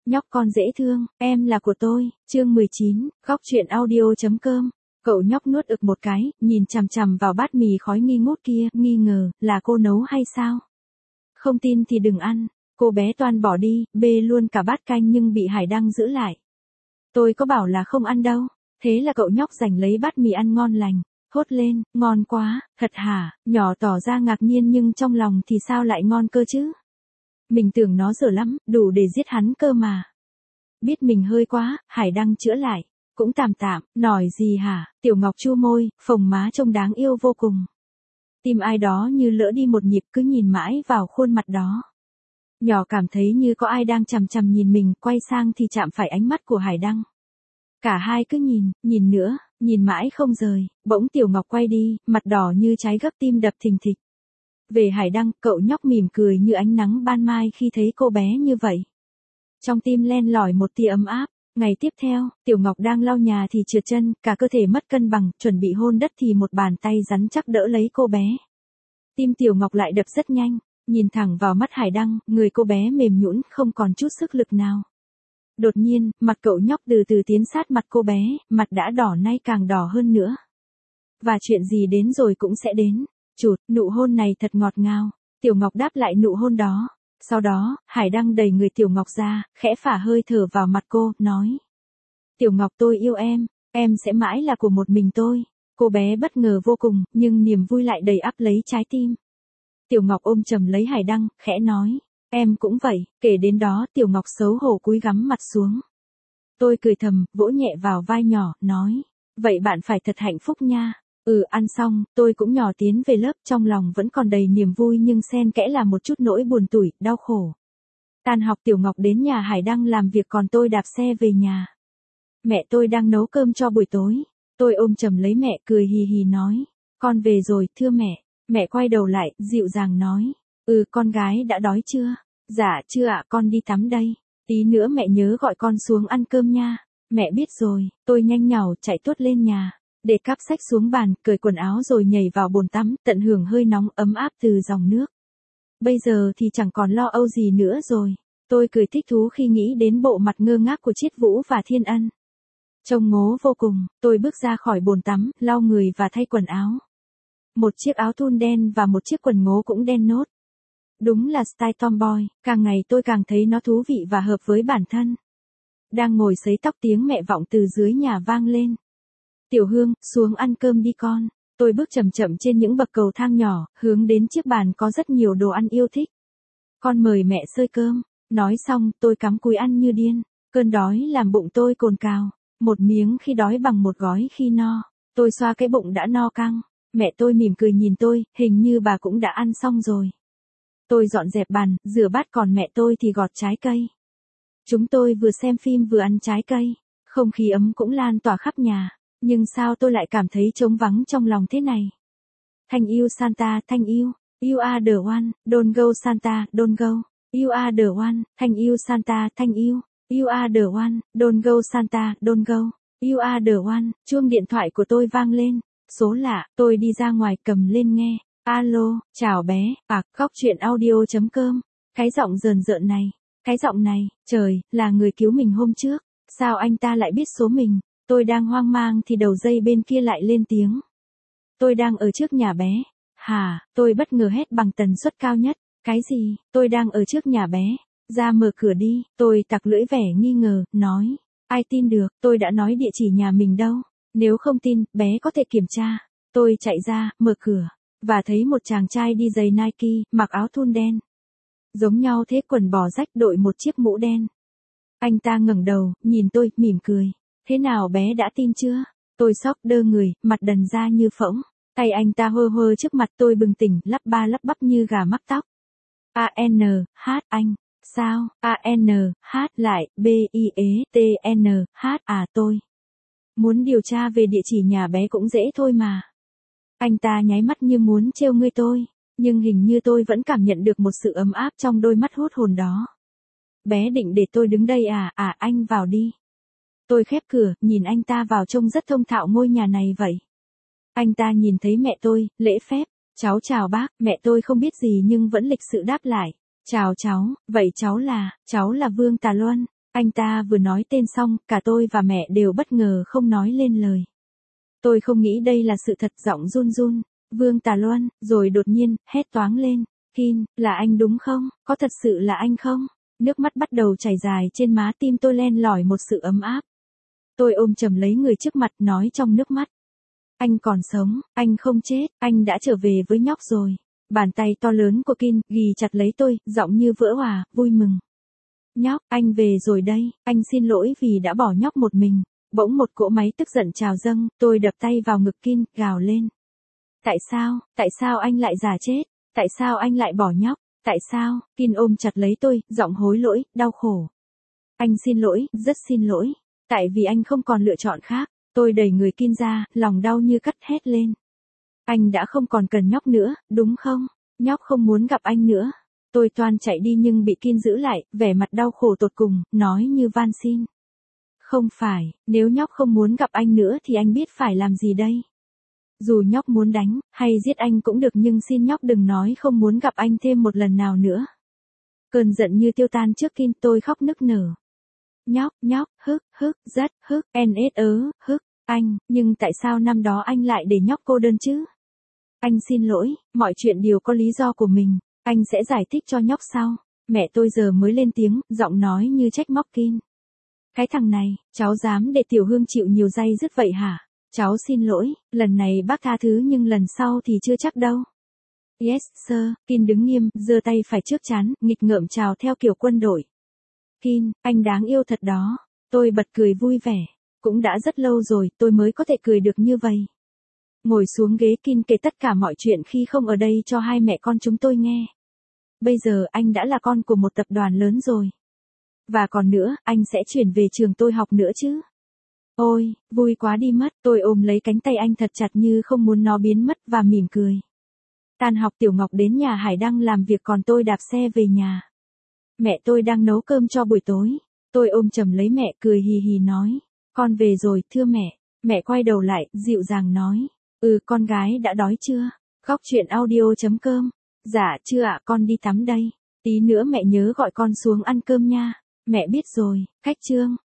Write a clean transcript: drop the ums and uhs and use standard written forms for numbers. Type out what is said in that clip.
nhóc con dễ thương, em là của tôi, chương 19, góc truyện audio.com. Cậu nhóc nuốt ực một cái, nhìn chằm chằm vào bát mì khói nghi ngút kia, nghi ngờ, là cô nấu hay sao? Không tin thì đừng ăn, cô bé toan bỏ đi, bê luôn cả bát canh nhưng bị Hải Đăng giữ lại. Tôi có bảo là không ăn đâu, thế là cậu nhóc giành lấy bát mì ăn ngon lành, thốt lên, ngon quá, thật hả, nhỏ tỏ ra ngạc nhiên nhưng trong lòng thì sao lại ngon cơ chứ? Mình tưởng nó dở lắm, đủ để giết hắn cơ mà. Biết mình hơi quá, Hải Đăng chữa lại. Cũng tạm tạm, nổi gì hả, Tiểu Ngọc chu môi, phồng má trông đáng yêu vô cùng. Tim ai đó như lỡ đi một nhịp cứ nhìn mãi vào khuôn mặt đó. Nhỏ cảm thấy như có ai đang chằm chằm nhìn mình, quay sang thì chạm phải ánh mắt của Hải Đăng. Cả hai cứ nhìn nữa, nhìn mãi không rời, bỗng Tiểu Ngọc quay đi, mặt đỏ như trái gấp tim đập thình thịch. Về Hải Đăng, cậu nhóc mỉm cười như ánh nắng ban mai khi thấy cô bé như vậy. Trong tim len lỏi một tia ấm áp. Ngày tiếp theo, Tiểu Ngọc đang lau nhà thì trượt chân, cả cơ thể mất cân bằng, chuẩn bị hôn đất thì một bàn tay rắn chắc đỡ lấy cô bé. Tim Tiểu Ngọc lại đập rất nhanh, nhìn thẳng vào mắt Hải Đăng, người cô bé mềm nhũn, không còn chút sức lực nào. Đột nhiên, mặt cậu nhóc từ từ tiến sát mặt cô bé, mặt đã đỏ nay càng đỏ hơn nữa. Và chuyện gì đến rồi cũng sẽ đến. Chụt, nụ hôn này thật ngọt ngào. Tiểu Ngọc đáp lại nụ hôn đó. Sau đó, Hải Đăng đẩy người Tiểu Ngọc ra, khẽ phả hơi thở vào mặt cô, nói. Tiểu Ngọc tôi yêu em sẽ mãi là của một mình tôi. Cô bé bất ngờ vô cùng, nhưng niềm vui lại đầy ắp lấy trái tim. Tiểu Ngọc ôm chầm lấy Hải Đăng, khẽ nói. Em cũng vậy, kể đến đó Tiểu Ngọc xấu hổ cúi gắm mặt xuống. Tôi cười thầm, vỗ nhẹ vào vai nhỏ, nói. Vậy bạn phải thật hạnh phúc nha. Ăn xong, tôi cũng nhỏ tiến về lớp, trong lòng vẫn còn đầy niềm vui nhưng xen kẽ là một chút nỗi buồn tủi, đau khổ. Tan học Tiểu Ngọc đến nhà Hải Đăng làm việc còn tôi đạp xe về nhà. Mẹ tôi đang nấu cơm cho buổi tối. Tôi ôm chầm lấy mẹ cười hì hì nói. Con về rồi, thưa mẹ. Mẹ quay đầu lại, dịu dàng nói. Con gái đã đói chưa? Dạ chưa ạ, con đi tắm đây. Tí nữa mẹ nhớ gọi con xuống ăn cơm nha. Mẹ biết rồi, tôi nhanh nhảu chạy tuốt lên nhà. Để cắp sách xuống bàn, cởi quần áo rồi nhảy vào bồn tắm, tận hưởng hơi nóng ấm áp từ dòng nước. Bây giờ thì chẳng còn lo âu gì nữa rồi. Tôi cười thích thú khi nghĩ đến bộ mặt ngơ ngác của Chiết Vũ và Thiên Ân. Trông ngố vô cùng, tôi bước ra khỏi bồn tắm, lau người và thay quần áo. Một chiếc áo thun đen và một chiếc quần ngố cũng đen nốt. Đúng là style tomboy, càng ngày tôi càng thấy nó thú vị và hợp với bản thân. Đang ngồi sấy tóc tiếng mẹ vọng từ dưới nhà vang lên. Tiểu Hương, xuống ăn cơm đi con. Tôi bước chậm chậm trên những bậc cầu thang nhỏ, hướng đến chiếc bàn có rất nhiều đồ ăn yêu thích. Con mời mẹ xơi cơm. Nói xong, tôi cắm cúi ăn như điên. Cơn đói làm bụng tôi cồn cào. Một miếng khi đói bằng một gói khi no. Tôi xoa cái bụng đã no căng. Mẹ tôi mỉm cười nhìn tôi, hình như bà cũng đã ăn xong rồi. Tôi dọn dẹp bàn, rửa bát còn mẹ tôi thì gọt trái cây. Chúng tôi vừa xem phim vừa ăn trái cây. Không khí ấm cũng lan tỏa khắp nhà. Nhưng sao tôi lại cảm thấy trống vắng trong lòng thế này? Thanh yêu Santa, thanh yêu. You are the one, don't go Santa, don't go. You are the one, thanh yêu Santa, thanh yêu. You are the one, don't go Santa, don't go. You are the one, chuông điện thoại của tôi vang lên. Số lạ, tôi đi ra ngoài cầm lên nghe. Alo, chào bé, góc truyện audio.com. Cái giọng rờn rợn này, cái giọng này, trời, là người cứu mình hôm trước. Sao anh ta lại biết số mình? Tôi đang hoang mang thì đầu dây bên kia lại lên tiếng. Tôi đang ở trước nhà bé. Hả, tôi bất ngờ hét bằng tần suất cao nhất. Cái gì, tôi đang ở trước nhà bé. Ra mở cửa đi, tôi tặc lưỡi vẻ nghi ngờ, nói. Ai tin được, tôi đã nói địa chỉ nhà mình đâu. Nếu không tin, bé có thể kiểm tra. Tôi chạy ra, mở cửa. Và thấy một chàng trai đi giày Nike, mặc áo thun đen. Giống nhau thế, quần bò rách, đội một chiếc mũ đen. Anh ta ngẩng đầu, nhìn tôi, mỉm cười. Thế nào bé đã tin chưa? Tôi sốc đơ người, mặt đần ra như phỗng. Tay anh ta hơ hơ trước mặt tôi bừng tỉnh, lắp ba lắp bắp như gà mắc tóc. A-N-H anh. Sao? A-N-H lại, B-I-E-T-N-H tôi. Muốn điều tra về địa chỉ nhà bé cũng dễ thôi mà. Anh ta nháy mắt như muốn trêu ngươi tôi. Nhưng hình như tôi vẫn cảm nhận được một sự ấm áp trong đôi mắt hút hồn đó. Bé định để tôi đứng đây à? Anh vào đi. Tôi khép cửa, nhìn anh ta vào trông rất thông thạo ngôi nhà này vậy. Anh ta nhìn thấy mẹ tôi, lễ phép. Cháu chào bác, mẹ tôi không biết gì nhưng vẫn lịch sự đáp lại. Chào cháu, vậy cháu là Vương Tà Luân. Anh ta vừa nói tên xong, cả tôi và mẹ đều bất ngờ không nói lên lời. Tôi không nghĩ đây là sự thật, giọng run run. Vương Tà Loan, rồi đột nhiên, hét toáng lên. Kin, là anh đúng không? Có thật sự là anh không? Nước mắt bắt đầu chảy dài trên má, tim tôi len lỏi một sự ấm áp. Tôi ôm chầm lấy người trước mặt, nói trong nước mắt. Anh còn sống, anh không chết, anh đã trở về với nhóc rồi. Bàn tay to lớn của Kin ghì chặt lấy tôi, giọng như vỡ òa, vui mừng. Nhóc, anh về rồi đây, anh xin lỗi vì đã bỏ nhóc một mình. Bỗng một cỗ máy tức giận trào dâng, tôi đập tay vào ngực Kin, gào lên. Tại sao anh lại giả chết? Tại sao anh lại bỏ nhóc? Tại sao? Kin ôm chặt lấy tôi, giọng hối lỗi, đau khổ. Anh xin lỗi, rất xin lỗi. Tại vì anh không còn lựa chọn khác. Tôi đẩy người Kin ra, lòng đau như cắt hét lên. Anh đã không còn cần nhóc nữa, đúng không? Nhóc không muốn gặp anh nữa. Tôi toan chạy đi nhưng bị Kin giữ lại, vẻ mặt đau khổ tột cùng, nói như van xin. Không phải, nếu nhóc không muốn gặp anh nữa thì anh biết phải làm gì đây? Dù nhóc muốn đánh, hay giết anh cũng được, nhưng xin nhóc đừng nói không muốn gặp anh thêm một lần nào nữa. Cơn giận như tiêu tan trước Kin, tôi khóc nức nở. Nhóc, rất, anh, nhưng tại sao năm đó anh lại để nhóc cô đơn chứ? Anh xin lỗi, mọi chuyện đều có lý do của mình, anh sẽ giải thích cho nhóc sau. Mẹ tôi giờ mới lên tiếng, giọng nói như trách móc Kin. Cái thằng này, cháu dám để Tiểu Hương chịu nhiều day dứt vậy hả? Cháu xin lỗi, lần này bác tha thứ nhưng lần sau thì chưa chắc đâu. Yes, sir, Kin đứng nghiêm, giơ tay phải trước trán, nghịch ngợm chào theo kiểu quân đội. Kin, anh đáng yêu thật đó. Tôi bật cười vui vẻ. Cũng đã rất lâu rồi, tôi mới có thể cười được như vậy. Ngồi xuống ghế, Kin kể tất cả mọi chuyện khi không ở đây cho hai mẹ con chúng tôi nghe. Bây giờ anh đã là con của một tập đoàn lớn rồi. Và còn nữa, anh sẽ chuyển về trường tôi học nữa chứ. Ôi, vui quá đi mất, tôi ôm lấy cánh tay anh thật chặt như không muốn nó biến mất và mỉm cười. Tan học Tiểu Ngọc đến nhà Hải Đăng làm việc, còn tôi đạp xe về nhà. Mẹ tôi đang nấu cơm cho buổi tối. Tôi ôm chầm lấy mẹ, cười hì hì nói. Con về rồi, thưa mẹ. Mẹ quay đầu lại, dịu dàng nói. Con gái đã đói chưa? Góc truyện audio.com. Dạ chưa ạ, con đi tắm đây. Tí nữa mẹ nhớ gọi con xuống ăn cơm nha. Mẹ biết rồi, cách chương.